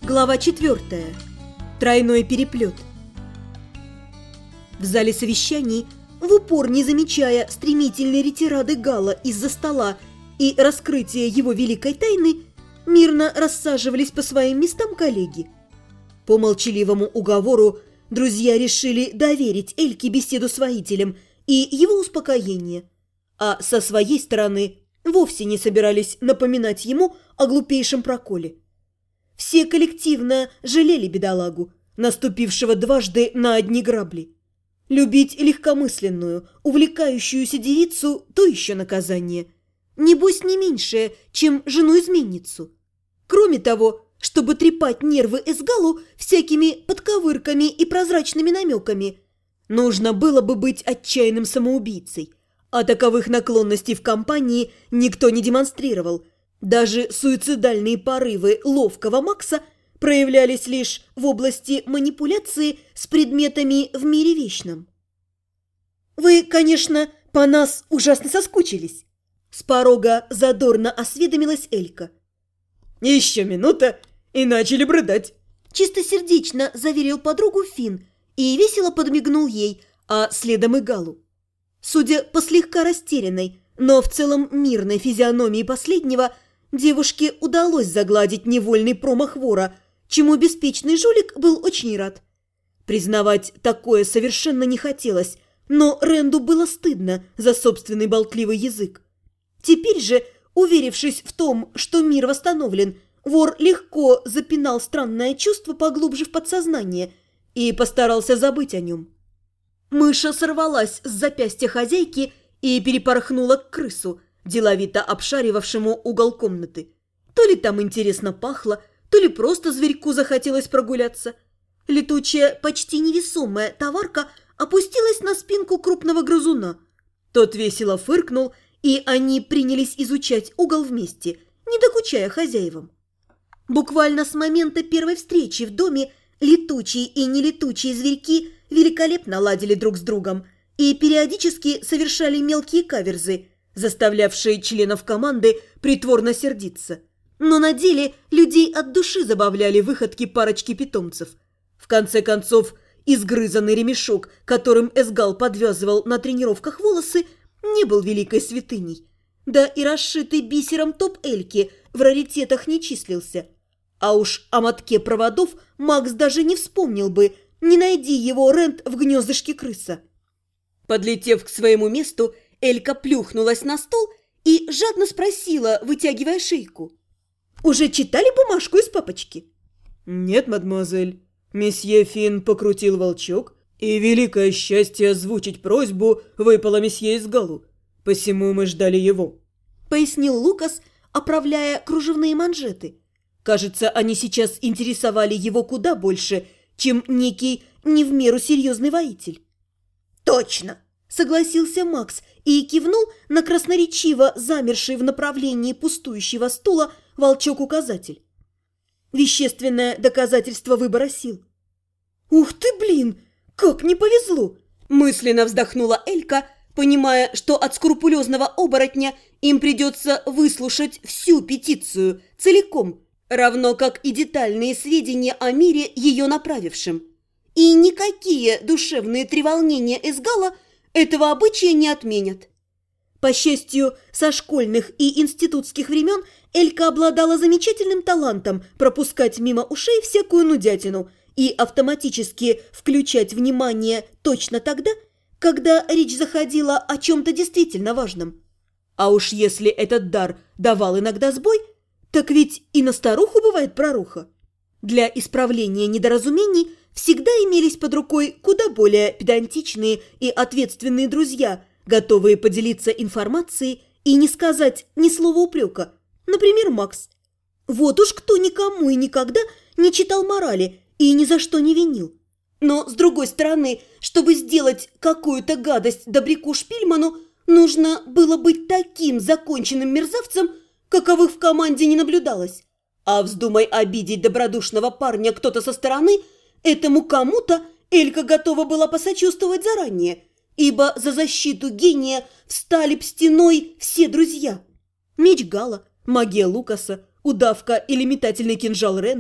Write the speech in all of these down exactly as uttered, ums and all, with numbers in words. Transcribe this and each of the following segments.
Глава четвертая. Тройной переплет. В зале совещаний, в упор не замечая стремительной ретирады Гала из-за стола и раскрытия его великой тайны, мирно рассаживались по своим местам коллеги. По молчаливому уговору друзья решили доверить Эльке беседу с воителем и его успокоение, а со своей стороны вовсе не собирались напоминать ему о глупейшем проколе. Все коллективно жалели бедолагу, наступившего дважды на одни грабли. Любить легкомысленную, увлекающуюся девицу – то еще наказание. Небось не меньшее, чем жену-изменницу. Кроме того, чтобы трепать нервы Эсгалу всякими подковырками и прозрачными намеками, нужно было бы быть отчаянным самоубийцей, а таковых наклонностей в компании никто не демонстрировал. Даже суицидальные порывы ловкого Макса проявлялись лишь в области манипуляции с предметами в мире вечном. «Вы, конечно, по нас ужасно соскучились», – с порога задорно осведомилась Элька. «Еще минута, и начали бродать», – чистосердечно заверил подругу Финн и весело подмигнул ей, а следом и Галу. Судя по слегка растерянной, но в целом мирной физиономии последнего, девушке удалось загладить невольный промах вора, чему беспечный жулик был очень рад. Признавать такое совершенно не хотелось, но Ренду было стыдно за собственный болтливый язык. Теперь же, уверившись в том, что мир восстановлен, вор легко запинал странное чувство поглубже в подсознание и постарался забыть о нем. Мыша сорвалась с запястья хозяйки и перепорхнула к крысу, деловито обшаривавшему угол комнаты. То ли там интересно пахло, то ли просто зверьку захотелось прогуляться. Летучая, почти невесомая товарка опустилась на спинку крупного грызуна. Тот весело фыркнул, и они принялись изучать угол вместе, не докучая хозяевам. Буквально с момента первой встречи в доме летучие и нелетучие зверьки великолепно ладили друг с другом и периодически совершали мелкие каверзы, заставлявшие членов команды притворно сердиться. Но на деле людей от души забавляли выходки парочки питомцев. В конце концов, изгрызанный ремешок, которым Эсгал подвязывал на тренировках волосы, не был великой святыней. Да и расшитый бисером топ Эльки в раритетах не числился. А уж о мотке проводов Макс даже не вспомнил бы, не найди его Рент в гнездышке крыса. Подлетев к своему месту, Элька плюхнулась на стол и жадно спросила, вытягивая шейку: «Уже читали бумажку из папочки?» «Нет, мадемуазель. Месье Финн покрутил волчок, и великое счастье озвучить просьбу выпало месье Эсгалу. Посему мы ждали его», – пояснил Лукас, оправляя кружевные манжеты. Кажется, они сейчас интересовали его куда больше, чем некий не в меру серьезный воитель. «Точно!» – согласился Макс и кивнул на красноречиво замерший в направлении пустующего стула волчок-указатель. Вещественное доказательство выбора сил. «Ух ты, блин! Как не повезло!» – мысленно вздохнула Элька, понимая, что от скрупулезного оборотня им придется выслушать всю петицию целиком, равно как и детальные сведения о мире, ее направившим. И никакие душевные треволнения Эсгала этого обычая не отменят. По счастью, со школьных и институтских времен Элька обладала замечательным талантом пропускать мимо ушей всякую нудятину и автоматически включать внимание точно тогда, когда речь заходила о чем-то действительно важном. А уж если этот дар давал иногда сбой, так ведь и на старуху бывает проруха. Для исправления недоразумений всегда имелись под рукой куда более педантичные и ответственные друзья, готовые поделиться информацией и не сказать ни слова упрека. Например, Макс. Вот уж кто никому и никогда не читал морали и ни за что не винил. Но, с другой стороны, чтобы сделать какую-то гадость добряку Шпильману, нужно было быть таким законченным мерзавцем, каковых в команде не наблюдалось. А вздумай обидеть добродушного парня кто-то со стороны, этому кому-то Элька готова была посочувствовать заранее, ибо за защиту гения встали б стеной все друзья. Меч Гала, магия Лукаса, удавка или метательный кинжал Ренда,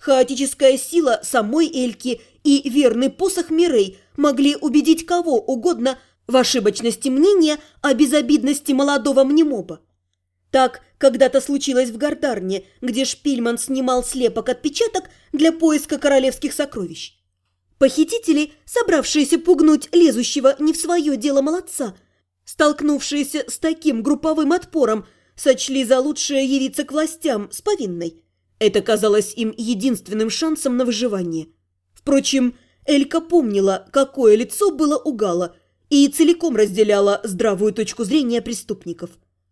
хаотическая сила самой Эльки и верный посох Мирей могли убедить кого угодно в ошибочности мнения о безобидности молодого мнемоба. Так когда-то случилось в Гардарне, где Шпильман снимал слепок-отпечаток для поиска королевских сокровищ. Похитители, собравшиеся пугнуть лезущего не в свое дело молодца, столкнувшиеся с таким групповым отпором, сочли за лучшее явиться к властям с повинной. Это казалось им единственным шансом на выживание. Впрочем, Элька помнила, какое лицо было у Гала, и целиком разделяла здравую точку зрения преступников.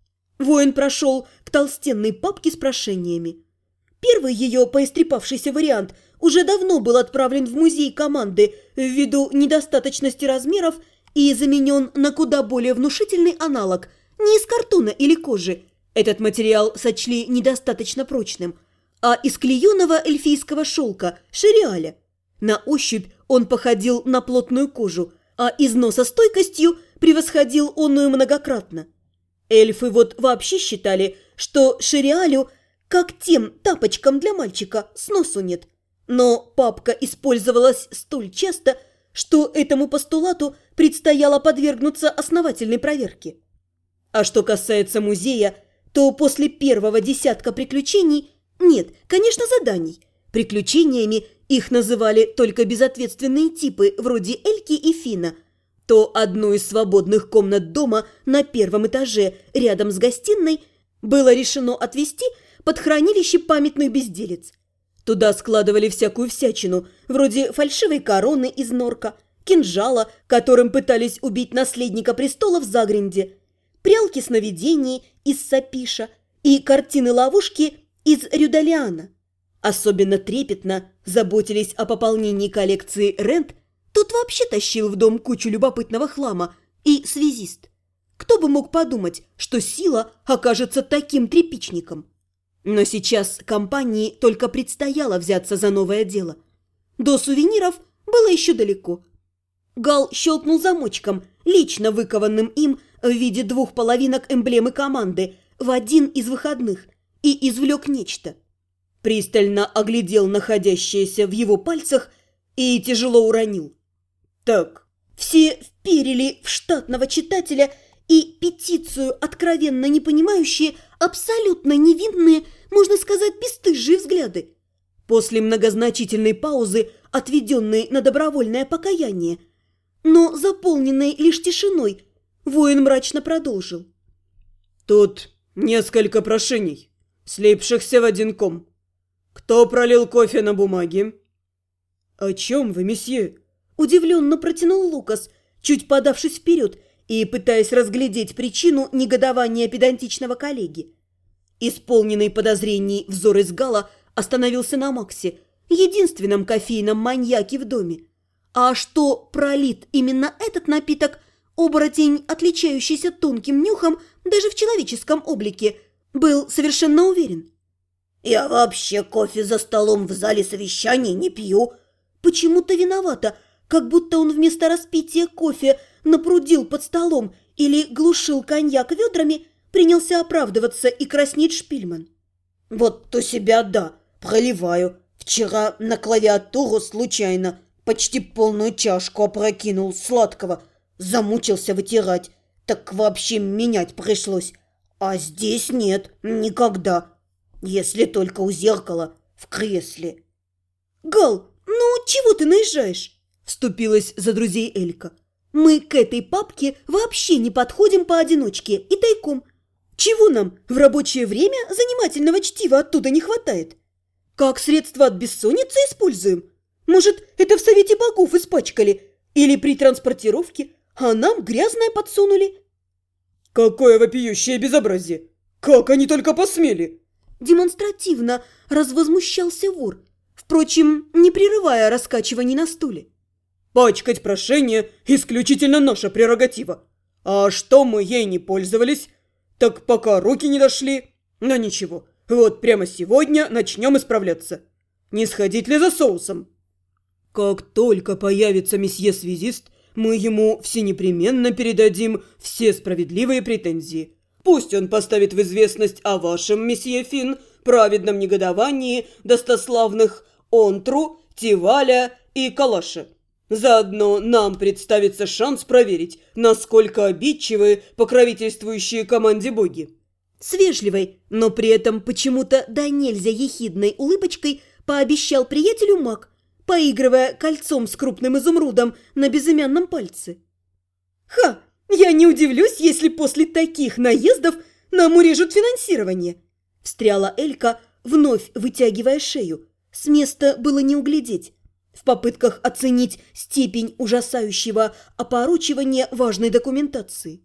Воин прошел к толстенной папке с прошениями. Первый ее поистрепавшийся вариант уже давно был отправлен в музей команды ввиду недостаточности размеров и заменен на куда более внушительный аналог, не из картона или кожи. Этот материал сочли недостаточно прочным, а из клееного эльфийского шелка шериаля. На ощупь он походил на плотную кожу, а износостойкостью превосходил онную многократно. Эльфы вот вообще считали, что шериалю, как тем тапочкам для мальчика, сносу нет. Но папка использовалась столь часто, что этому постулату предстояло подвергнуться основательной проверке. А что касается музея, то после первого десятка приключений, нет, конечно, заданий, приключениями их называли только безответственные типы вроде Эльки и Фина, то одну из свободных комнат дома на первом этаже рядом с гостиной было решено отвести под хранилище памятных безделиц. Туда складывали всякую всячину, вроде фальшивой короны из норка, кинжала, которым пытались убить наследника престола в Загренде, прялки сновидений из сапиша и картины-ловушки из Рюдалиана. Особенно трепетно заботились о пополнении коллекции Рент. Тут вообще тащил в дом кучу любопытного хлама и связист. Кто бы мог подумать, что сила окажется таким тряпичником? Но сейчас компании только предстояло взяться за новое дело. До сувениров было еще далеко. Гал щелкнул замочком, лично выкованным им в виде двух половинок эмблемы команды в один из выходных, и извлек нечто. Пристально оглядел находящееся в его пальцах и тяжело уронил. Так, все вперили в штатного читателя и петицию, откровенно не понимающие, абсолютно невинные, можно сказать, бесстыжие взгляды. После многозначительной паузы, отведенной на добровольное покаяние, но заполненной лишь тишиной, воин мрачно продолжил. Тут несколько прошений, слипшихся в один ком. Кто пролил кофе на бумаге? О чем вы, месье? Удивленно протянул Лукас, чуть подавшись вперед и пытаясь разглядеть причину негодования педантичного коллеги. Исполненный подозрений взор из Гала остановился на Максе, единственном кофейном маньяке в доме. А что пролит именно этот напиток, оборотень, отличающийся тонким нюхом даже в человеческом облике, был совершенно уверен. «Я вообще кофе за столом в зале совещаний не пью». Почему-то виновата, как будто он вместо распития кофе напрудил под столом или глушил коньяк ведрами, принялся оправдываться и краснеть Шпильман. «Вот то себя да, проливаю. Вчера на клавиатуру случайно почти полную чашку опрокинул сладкого. Замучился вытирать, так вообще менять пришлось. А здесь нет, никогда. Если только у зеркала в кресле». «Гал, ну чего ты наезжаешь?» – вступилась за друзей Элька. «Мы к этой папке вообще не подходим поодиночке и тайком. Чего нам в рабочее время занимательного чтива оттуда не хватает? Как средство от бессонницы используем? Может, это в Совете Богов испачкали? Или при транспортировке, а нам грязное подсунули?» «Какое вопиющее безобразие! Как они только посмели!» Демонстративно развозмущался вор, впрочем, не прерывая раскачиваний на стуле. «Пачкать прошение – исключительно наша прерогатива. А что мы ей не пользовались, так пока руки не дошли. Но ничего, вот прямо сегодня начнем исправляться. Не сходить ли за соусом?» «Как только появится месье-связист, мы ему всенепременно передадим все справедливые претензии. Пусть он поставит в известность о вашем, месье Фин, праведном негодовании достославных Онтру, Тиваля и Калаша. Заодно нам представится шанс проверить, насколько обидчивы покровительствующие команде боги». С вежливой, но при этом почему-то да нельзя ехидной улыбочкой пообещал приятелю маг, поигрывая кольцом с крупным изумрудом на безымянном пальце. «Ха! Я не удивлюсь, если после таких наездов нам урежут финансирование!» Встряла Элька, вновь вытягивая шею. С места было не углядеть. В попытках оценить степень ужасающего опорочивания важной документации.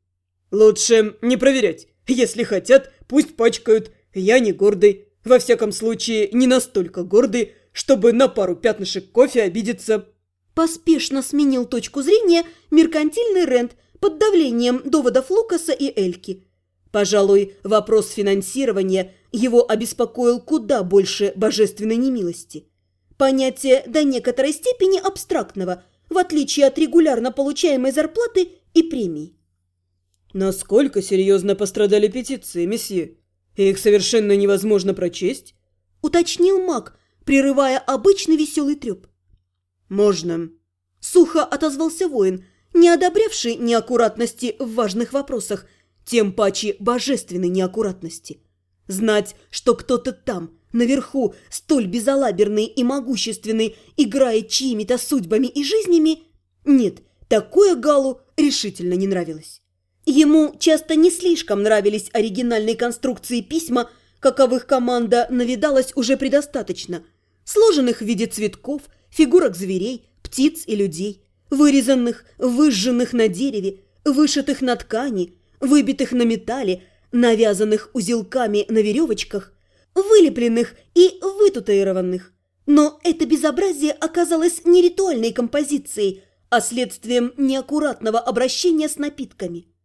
«Лучше не проверять. Если хотят, пусть пачкают. Я не гордый. Во всяком случае, не настолько гордый, чтобы на пару пятнышек кофе обидеться». Поспешно сменил точку зрения меркантильный Рент под давлением доводов Лукаса и Эльки. Пожалуй, вопрос финансирования его обеспокоил куда больше божественной немилости. Понятие до некоторой степени абстрактного, в отличие от регулярно получаемой зарплаты и премий. «Насколько серьезно пострадали петиции, месье? Их совершенно невозможно прочесть?» – уточнил маг, прерывая обычный веселый треп. «Можно», – сухо отозвался воин, не одобрявший неаккуратности в важных вопросах, тем паче божественной неаккуратности. Знать, что кто-то там, наверху, столь безалаберный и могущественный, играет чьими-то судьбами и жизнями, нет, такое Галу решительно не нравилось. Ему часто не слишком нравились оригинальные конструкции письма, каковых команда навидалась уже предостаточно, сложенных в виде цветков, фигурок зверей, птиц и людей, вырезанных, выжженных на дереве, вышитых на ткани, выбитых на металле, навязанных узелками на веревочках, вылепленных и вытатуированных. Но это безобразие оказалось не ритуальной композицией, а следствием неаккуратного обращения с напитками.